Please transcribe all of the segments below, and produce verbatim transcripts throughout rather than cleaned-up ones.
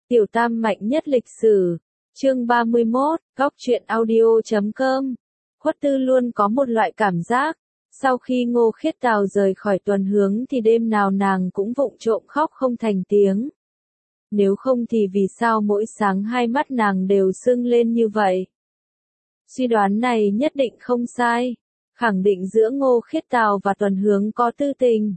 Tiểu tam mạnh nhất lịch sử. Chương ba mươi mốt, góc truyện audio chấm com. Khuất Tư luôn có một loại cảm giác, sau khi Ngô Khiết Tào rời khỏi Tuần Hướng thì đêm nào nàng cũng vụng trộm khóc không thành tiếng. Nếu không thì vì sao mỗi sáng hai mắt nàng đều sưng lên như vậy? Suy đoán này nhất định không sai, khẳng định giữa Ngô Khiết Tào và Tuần Hướng có tư tình.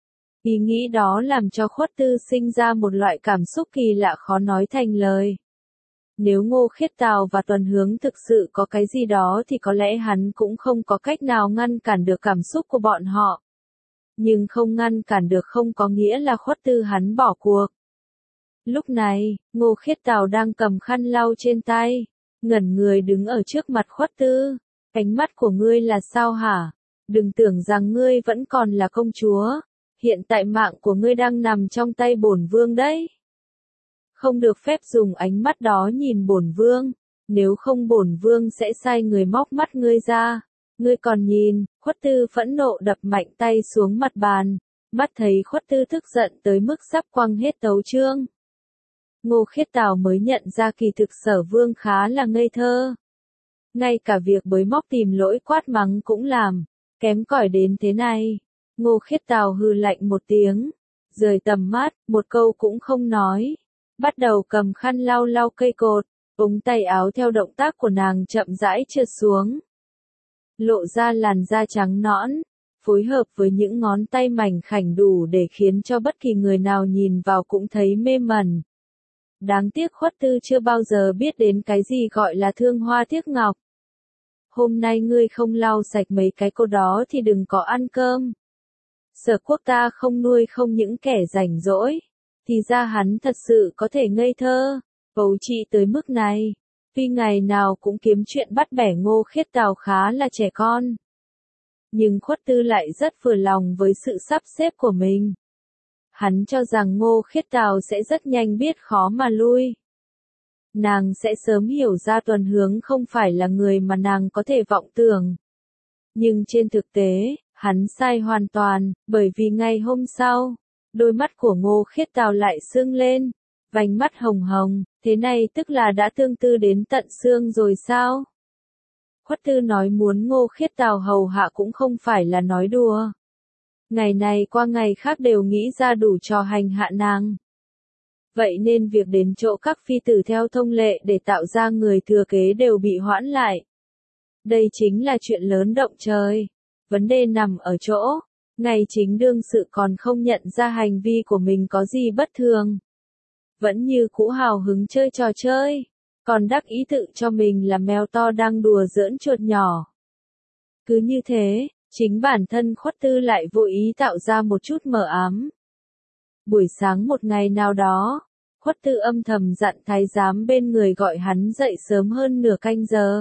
Ý nghĩ đó làm cho Khuất Tư sinh ra một loại cảm xúc kỳ lạ khó nói thành lời. Nếu Ngô Khiết Tào và Tuần Hướng thực sự có cái gì đó thì có lẽ hắn cũng không có cách nào ngăn cản được cảm xúc của bọn họ. Nhưng không ngăn cản được không có nghĩa là Khuất Tư hắn bỏ cuộc. Lúc này, Ngô Khiết Tào đang cầm khăn lau trên tay, ngẩn người đứng ở trước mặt Khuất Tư. Ánh mắt của ngươi là sao hả? Đừng tưởng rằng ngươi vẫn còn là công chúa. Hiện tại mạng của ngươi đang nằm trong tay bổn vương đấy. Không được phép dùng ánh mắt đó nhìn bổn vương, nếu không bổn vương sẽ sai người móc mắt ngươi ra. Ngươi còn nhìn, Khuất Tư phẫn nộ đập mạnh tay xuống mặt bàn, mắt thấy Khuất Tư tức giận tới mức sắp quăng hết tấu chương. Ngô Khiết Tào mới nhận ra kỳ thực Sở Vương khá là ngây thơ. Ngay cả việc bới móc tìm lỗi quát mắng cũng làm, kém cỏi đến thế này. Ngô Khiết Tào hừ lạnh một tiếng, rời tầm mắt, một câu cũng không nói. Bắt đầu cầm khăn lau lau cây cột, ống tay áo theo động tác của nàng chậm rãi trượt xuống. Lộ ra làn da trắng nõn, phối hợp với những ngón tay mảnh khảnh đủ để khiến cho bất kỳ người nào nhìn vào cũng thấy mê mẩn. Đáng tiếc Khuất Tư chưa bao giờ biết đến cái gì gọi là thương hoa tiếc ngọc. Hôm nay ngươi không lau sạch mấy cái cột đó thì đừng có ăn cơm. Sở Quốc ta không nuôi không những kẻ rảnh rỗi, thì ra hắn thật sự có thể ngây thơ, ấu trĩ tới mức này. Tuy ngày nào cũng kiếm chuyện bắt bẻ Ngô Khiết Tào khá là trẻ con. Nhưng Khuất Tư lại rất vừa lòng với sự sắp xếp của mình. Hắn cho rằng Ngô Khiết Tào sẽ rất nhanh biết khó mà lui. Nàng sẽ sớm hiểu ra Tuần Hướng không phải là người mà nàng có thể vọng tưởng. Nhưng trên thực tế, hắn sai hoàn toàn, bởi vì ngày hôm sau, đôi mắt của Ngô Khiết Tào lại sưng lên, vành mắt hồng hồng, thế này tức là đã tương tư đến tận xương rồi sao? Khuất Tư nói muốn Ngô Khiết Tào hầu hạ cũng không phải là nói đùa. Ngày này qua ngày khác đều nghĩ ra đủ trò hành hạ nàng. Vậy nên việc đến chỗ các phi tử theo thông lệ để tạo ra người thừa kế đều bị hoãn lại. Đây chính là chuyện lớn động trời. Vấn đề nằm ở chỗ, ngày chính đương sự còn không nhận ra hành vi của mình có gì bất thường. Vẫn như cũ hào hứng chơi trò chơi, còn đắc ý tự cho mình là mèo to đang đùa giỡn chuột nhỏ. Cứ như thế, chính bản thân Khuất Tư lại vô ý tạo ra một chút mờ ám. Buổi sáng một ngày nào đó, Khuất Tư âm thầm dặn thái giám bên người gọi hắn dậy sớm hơn nửa canh giờ.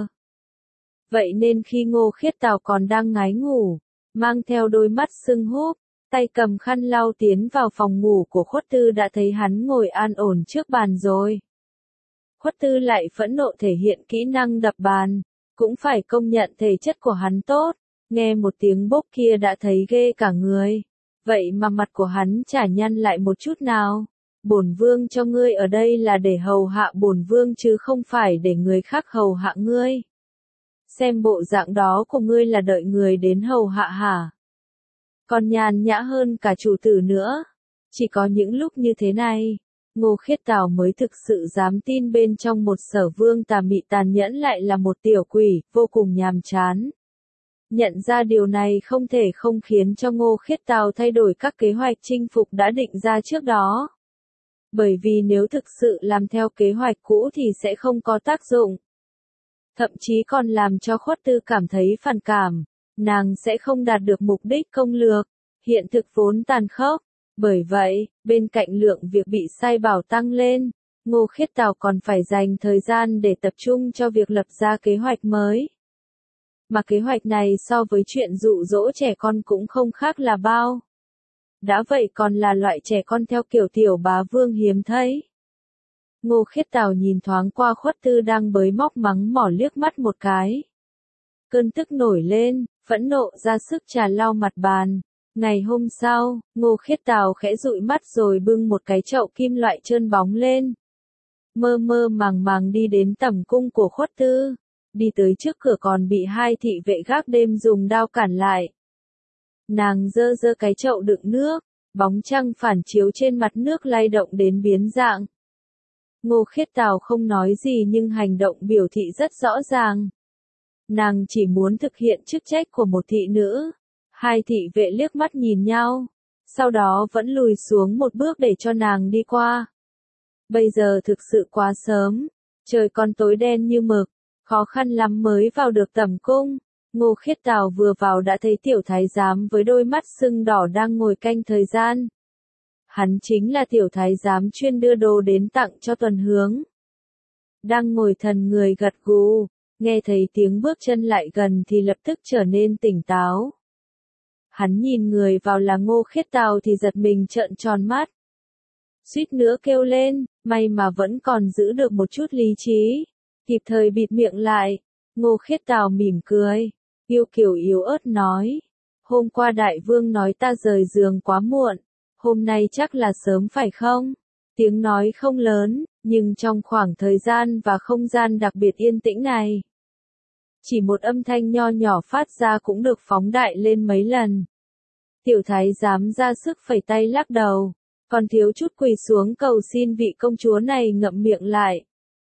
Vậy nên khi Ngô Khiết Tào còn đang ngái ngủ, mang theo đôi mắt sưng húp, tay cầm khăn lau tiến vào phòng ngủ của Khuất Tư đã thấy hắn ngồi an ổn trước bàn rồi. Khuất Tư lại phẫn nộ thể hiện kỹ năng đập bàn, cũng phải công nhận thể chất của hắn tốt, nghe một tiếng bốp kia đã thấy ghê cả người. Vậy mà mặt của hắn chả nhăn lại một chút nào. Bổn vương cho ngươi ở đây là để hầu hạ bổn vương chứ không phải để người khác hầu hạ ngươi. Xem bộ dạng đó của ngươi là đợi người đến hầu hạ hả? Còn nhàn nhã hơn cả chủ tử nữa. Chỉ có những lúc như thế này, Ngô Khiết Tào mới thực sự dám tin bên trong một Sở Vương tà mị tàn nhẫn lại là một tiểu quỷ, vô cùng nhàm chán. Nhận ra điều này không thể không khiến cho Ngô Khiết Tào thay đổi các kế hoạch chinh phục đã định ra trước đó. Bởi vì nếu thực sự làm theo kế hoạch cũ thì sẽ không có tác dụng. Thậm chí còn làm cho Khuất Tư cảm thấy phản cảm, nàng sẽ không đạt được mục đích công lược, hiện thực vốn tàn khốc. Bởi vậy, bên cạnh lượng việc bị sai bảo tăng lên, Ngô Khiết Tào còn phải dành thời gian để tập trung cho việc lập ra kế hoạch mới. Mà kế hoạch này so với chuyện dụ dỗ trẻ con cũng không khác là bao. Đã vậy còn là loại trẻ con theo kiểu tiểu bá vương hiếm thấy. Ngô Khiết Tào nhìn thoáng qua Khuất Tư đang bới móc mắng mỏ liếc mắt một cái. Cơn tức nổi lên, phẫn nộ ra sức trà lau mặt bàn. Ngày hôm sau, Ngô Khiết Tào khẽ dụi mắt rồi bưng một cái chậu kim loại trơn bóng lên. mơ mơ màng màng đi đến tầm cung của Khuất Tư, đi tới trước cửa còn bị hai thị vệ gác đêm dùng đao cản lại. Nàng giơ giơ cái chậu đựng nước, bóng trăng phản chiếu trên mặt nước lay động đến biến dạng. Ngô Khiết Đào không nói gì nhưng hành động biểu thị rất rõ ràng. Nàng chỉ muốn thực hiện chức trách của một thị nữ. Hai thị vệ liếc mắt nhìn nhau, sau đó vẫn lùi xuống một bước để cho nàng đi qua. Bây giờ thực sự quá sớm, trời còn tối đen như mực, khó khăn lắm mới vào được tẩm cung. Ngô Khiết Đào vừa vào đã thấy tiểu thái giám với đôi mắt sưng đỏ đang ngồi canh thời gian. Hắn chính là tiểu thái giám chuyên đưa đồ đến tặng cho Tuần Hướng. Đang ngồi thần người gật gù, nghe thấy tiếng bước chân lại gần thì lập tức trở nên tỉnh táo. Hắn nhìn người vào là Ngô Khiết Đào thì giật mình trợn tròn mắt. Suýt nữa kêu lên, may mà vẫn còn giữ được một chút lý trí, kịp thời bịt miệng lại. Ngô Khiết Đào mỉm cười, yêu kiều yếu ớt nói, hôm qua đại vương nói ta rời giường quá muộn, hôm nay chắc là sớm phải không? Tiếng nói không lớn, nhưng trong khoảng thời gian và không gian đặc biệt yên tĩnh này, chỉ một âm thanh nho nhỏ phát ra cũng được phóng đại lên mấy lần. Tiểu thái giám ra sức phẩy tay lắc đầu, còn thiếu chút quỳ xuống cầu xin vị công chúa này ngậm miệng lại.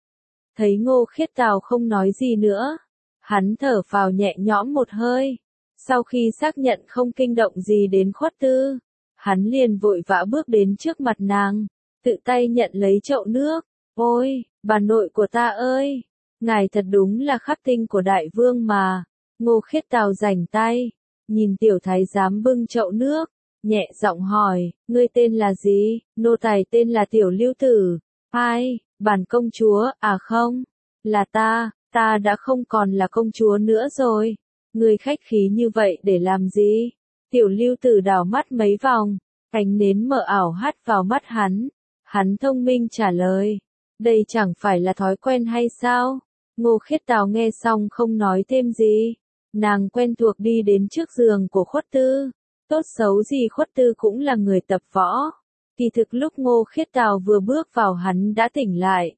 Thấy Ngô Khiết Đào không nói gì nữa, hắn thở phào nhẹ nhõm một hơi. Sau khi xác nhận không kinh động gì đến Khuất Tư, hắn liền vội vã bước đến trước mặt nàng, tự tay nhận lấy chậu nước. Ôi, bà nội của ta ơi, ngài thật đúng là khắc tinh của đại vương mà. Ngô Khiết Đào rảnh tay, nhìn tiểu thái giám bưng chậu nước, nhẹ giọng hỏi, ngươi tên là gì? Nô tài tên là Tiểu Lưu Tử. Ai, bản công chúa, à không, là ta, ta đã không còn là công chúa nữa rồi. Ngươi khách khí như vậy để làm gì? Tiểu Lưu Tử đảo mắt mấy vòng, ánh nến mờ ảo hắt vào mắt hắn. Hắn thông minh trả lời, đây chẳng phải là thói quen hay sao? Ngô Khiết Đào nghe xong không nói thêm gì. Nàng quen thuộc đi đến trước giường của Khuất Tư. Tốt xấu gì Khuất Tư cũng là người tập võ. Kỳ thực lúc Ngô Khiết Đào vừa bước vào hắn đã tỉnh lại.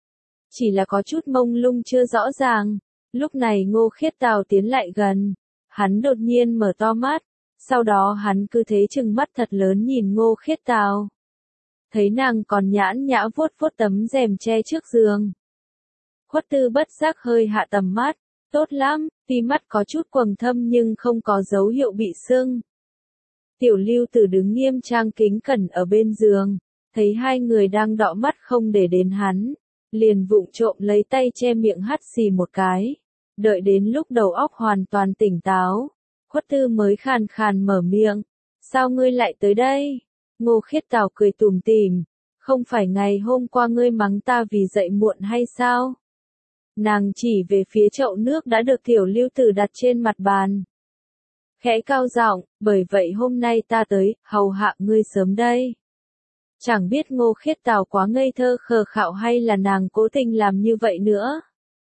Chỉ là có chút mông lung chưa rõ ràng. Lúc này Ngô Khiết Đào tiến lại gần. Hắn đột nhiên mở to mắt. Sau đó hắn cứ thế trừng mắt thật lớn nhìn Ngô Khiết Đào. Thấy nàng còn nhãn nhã vuốt vuốt tấm rèm che trước giường. Khuất Tư bất giác hơi hạ tầm mắt. Tốt lắm, tuy mắt có chút quầng thâm nhưng không có dấu hiệu bị sưng. Tiểu Lưu Tử đứng nghiêm trang kính cẩn ở bên giường, thấy hai người đang đọ mắt không để đến hắn, liền vụng trộm lấy tay che miệng hắt xì một cái. Đợi đến lúc đầu óc hoàn toàn tỉnh táo, Khuất Tư mới khàn khàn mở miệng, sao ngươi lại tới đây? Ngô Khiết Đào cười tủm tỉm, không phải ngày hôm qua ngươi mắng ta vì dậy muộn hay sao? Nàng chỉ về phía chậu nước đã được Tiểu Lưu Tử đặt trên mặt bàn. Khẽ cao giọng, bởi vậy hôm nay ta tới, hầu hạ ngươi sớm đây. Chẳng biết Ngô Khiết Đào quá ngây thơ khờ khạo hay là nàng cố tình làm như vậy nữa.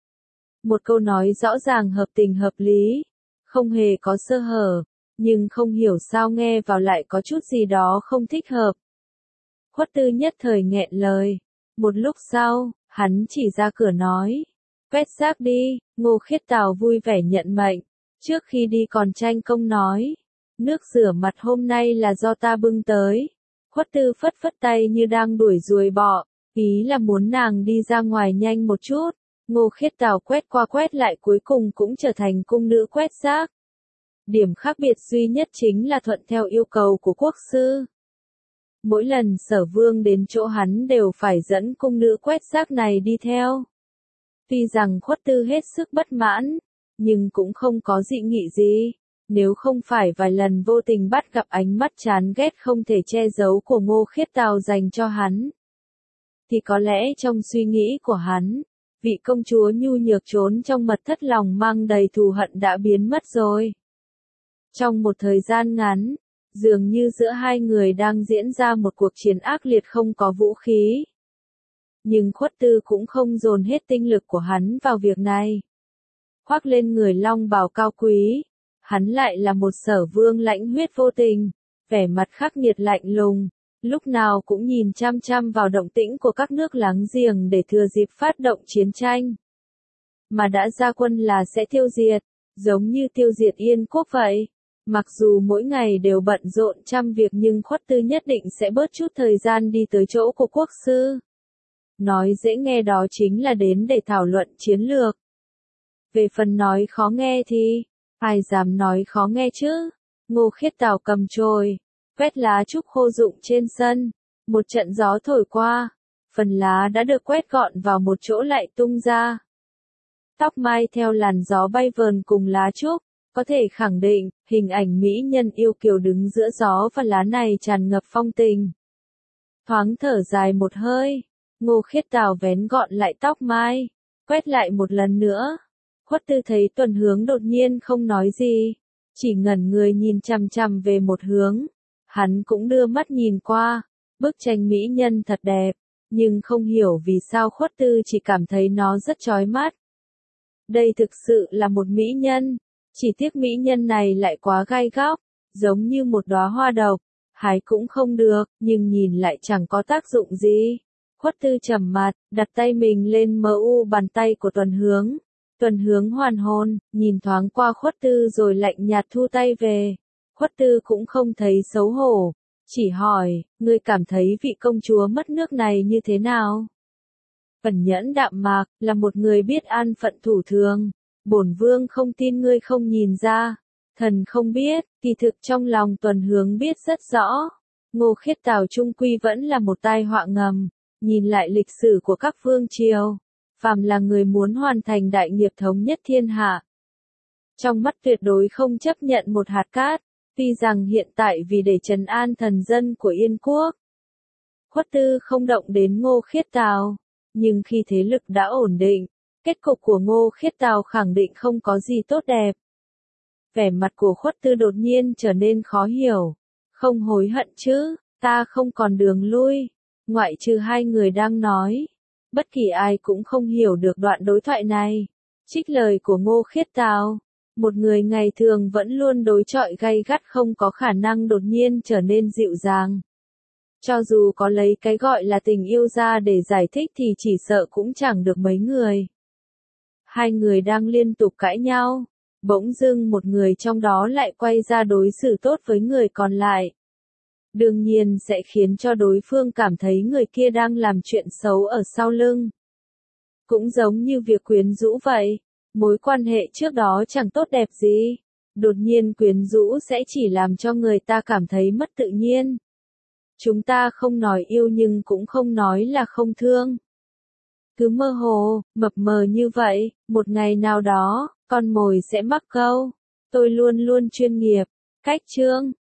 Một câu nói rõ ràng hợp tình hợp lý, không hề có sơ hở, nhưng không hiểu sao nghe vào lại có chút gì đó không thích hợp. Khuất Tư nhất thời nghẹn lời. Một lúc sau, hắn chỉ ra cửa nói, quét rác đi. Ngô Khiết Đào vui vẻ nhận mệnh. Trước khi đi còn tranh công nói, nước rửa mặt hôm nay là do ta bưng tới. Khuất Tư phất phất tay như đang đuổi ruồi bọ, ý là muốn nàng đi ra ngoài nhanh một chút. Ngô Khiết Đào quét qua quét lại cuối cùng cũng trở thành cung nữ quét rác. Điểm khác biệt duy nhất chính là thuận theo yêu cầu của quốc sư. Mỗi lần Sở Vương đến chỗ hắn đều phải dẫn cung nữ quét rác này đi theo. Tuy rằng Khuất Tư hết sức bất mãn, nhưng cũng không có dị nghị gì. Nếu không phải vài lần vô tình bắt gặp ánh mắt chán ghét không thể che giấu của Ngô Khiết Đào dành cho hắn, thì có lẽ trong suy nghĩ của hắn, vị công chúa nhu nhược trốn trong mật thất lòng mang đầy thù hận đã biến mất rồi. Trong một thời gian ngắn, dường như giữa hai người đang diễn ra một cuộc chiến ác liệt không có vũ khí. Nhưng Khuất Tư cũng không dồn hết tinh lực của hắn vào việc này. Khoác lên người long bào cao quý, hắn lại là một Sở Vương lãnh huyết vô tình, vẻ mặt khắc nghiệt lạnh lùng, lúc nào cũng nhìn chăm chăm vào động tĩnh của các nước láng giềng để thừa dịp phát động chiến tranh. Mà đã ra quân là sẽ tiêu diệt, giống như tiêu diệt Yên quốc vậy. Mặc dù mỗi ngày đều bận rộn trăm việc nhưng Khuất Tư nhất định sẽ bớt chút thời gian đi tới chỗ của quốc sư. Nói dễ nghe đó chính là đến để thảo luận chiến lược. Về phần nói khó nghe thì, ai dám nói khó nghe chứ? Ngô Khiết Tào cầm chổi, quét lá trúc khô rụng trên sân. Một trận gió thổi qua, phần lá đã được quét gọn vào một chỗ lại tung ra. Tóc mai theo làn gió bay vờn cùng lá trúc, có thể khẳng định, hình ảnh mỹ nhân yêu kiều đứng giữa gió và lá này tràn ngập phong tình. Thoáng thở dài một hơi, Ngô Khiết Tào vén gọn lại tóc mai, quét lại một lần nữa. Khuất Tư thấy Tuần Hướng đột nhiên không nói gì, chỉ ngẩn người nhìn chằm chằm về một hướng. Hắn cũng đưa mắt nhìn qua, bức tranh mỹ nhân thật đẹp, nhưng không hiểu vì sao Khuất Tư chỉ cảm thấy nó rất chói mắt. Đây thực sự là một mỹ nhân, chỉ tiếc mỹ nhân này lại quá gai góc, giống như một đóa hoa độc, hái cũng không được, nhưng nhìn lại chẳng có tác dụng gì. Khuất Tư trầm mặt, đặt tay mình lên mờ u bàn tay của Tuần Hướng. Tuần Hướng hoàn hồn, nhìn thoáng qua Khuất Tư rồi lạnh nhạt thu tay về. Khuất Tư cũng không thấy xấu hổ, chỉ hỏi, ngươi cảm thấy vị công chúa mất nước này như thế nào? Cẩn Nhẫn đạm mạc, là một người biết an phận thủ thường. Bổn vương không tin ngươi không nhìn ra. Thần không biết, kỳ thực trong lòng Tuần Hướng biết rất rõ. Ngô Khiết Tào trung quy vẫn là một tai họa ngầm. Nhìn lại lịch sử của các vương triều, phàm là người muốn hoàn thành đại nghiệp thống nhất thiên hạ, trong mắt tuyệt đối không chấp nhận một hạt cát. Tuy rằng hiện tại vì để trấn an thần dân của Yên quốc, Khuất Tư không động đến Ngô Khiết Tào, nhưng khi thế lực đã ổn định, kết cục của Ngô Khiết Tào khẳng định không có gì tốt đẹp. Vẻ mặt của Khuất Tư đột nhiên trở nên khó hiểu. Không hối hận chứ, ta không còn đường lui, ngoại trừ hai người đang nói. Bất kỳ ai cũng không hiểu được đoạn đối thoại này. Trích lời của Ngô Khiết Tào, một người ngày thường vẫn luôn đối chọi gay gắt không có khả năng đột nhiên trở nên dịu dàng. Cho dù có lấy cái gọi là tình yêu ra để giải thích thì chỉ sợ cũng chẳng được mấy người. Hai người đang liên tục cãi nhau, bỗng dưng một người trong đó lại quay ra đối xử tốt với người còn lại. Đương nhiên sẽ khiến cho đối phương cảm thấy người kia đang làm chuyện xấu ở sau lưng. Cũng giống như việc quyến rũ vậy, mối quan hệ trước đó chẳng tốt đẹp gì. Đột nhiên quyến rũ sẽ chỉ làm cho người ta cảm thấy mất tự nhiên. Chúng ta không nói yêu nhưng cũng không nói là không thương. Cứ mơ hồ, mập mờ như vậy, một ngày nào đó, con mồi sẽ mắc câu. Tôi luôn luôn chuyên nghiệp. Cách chương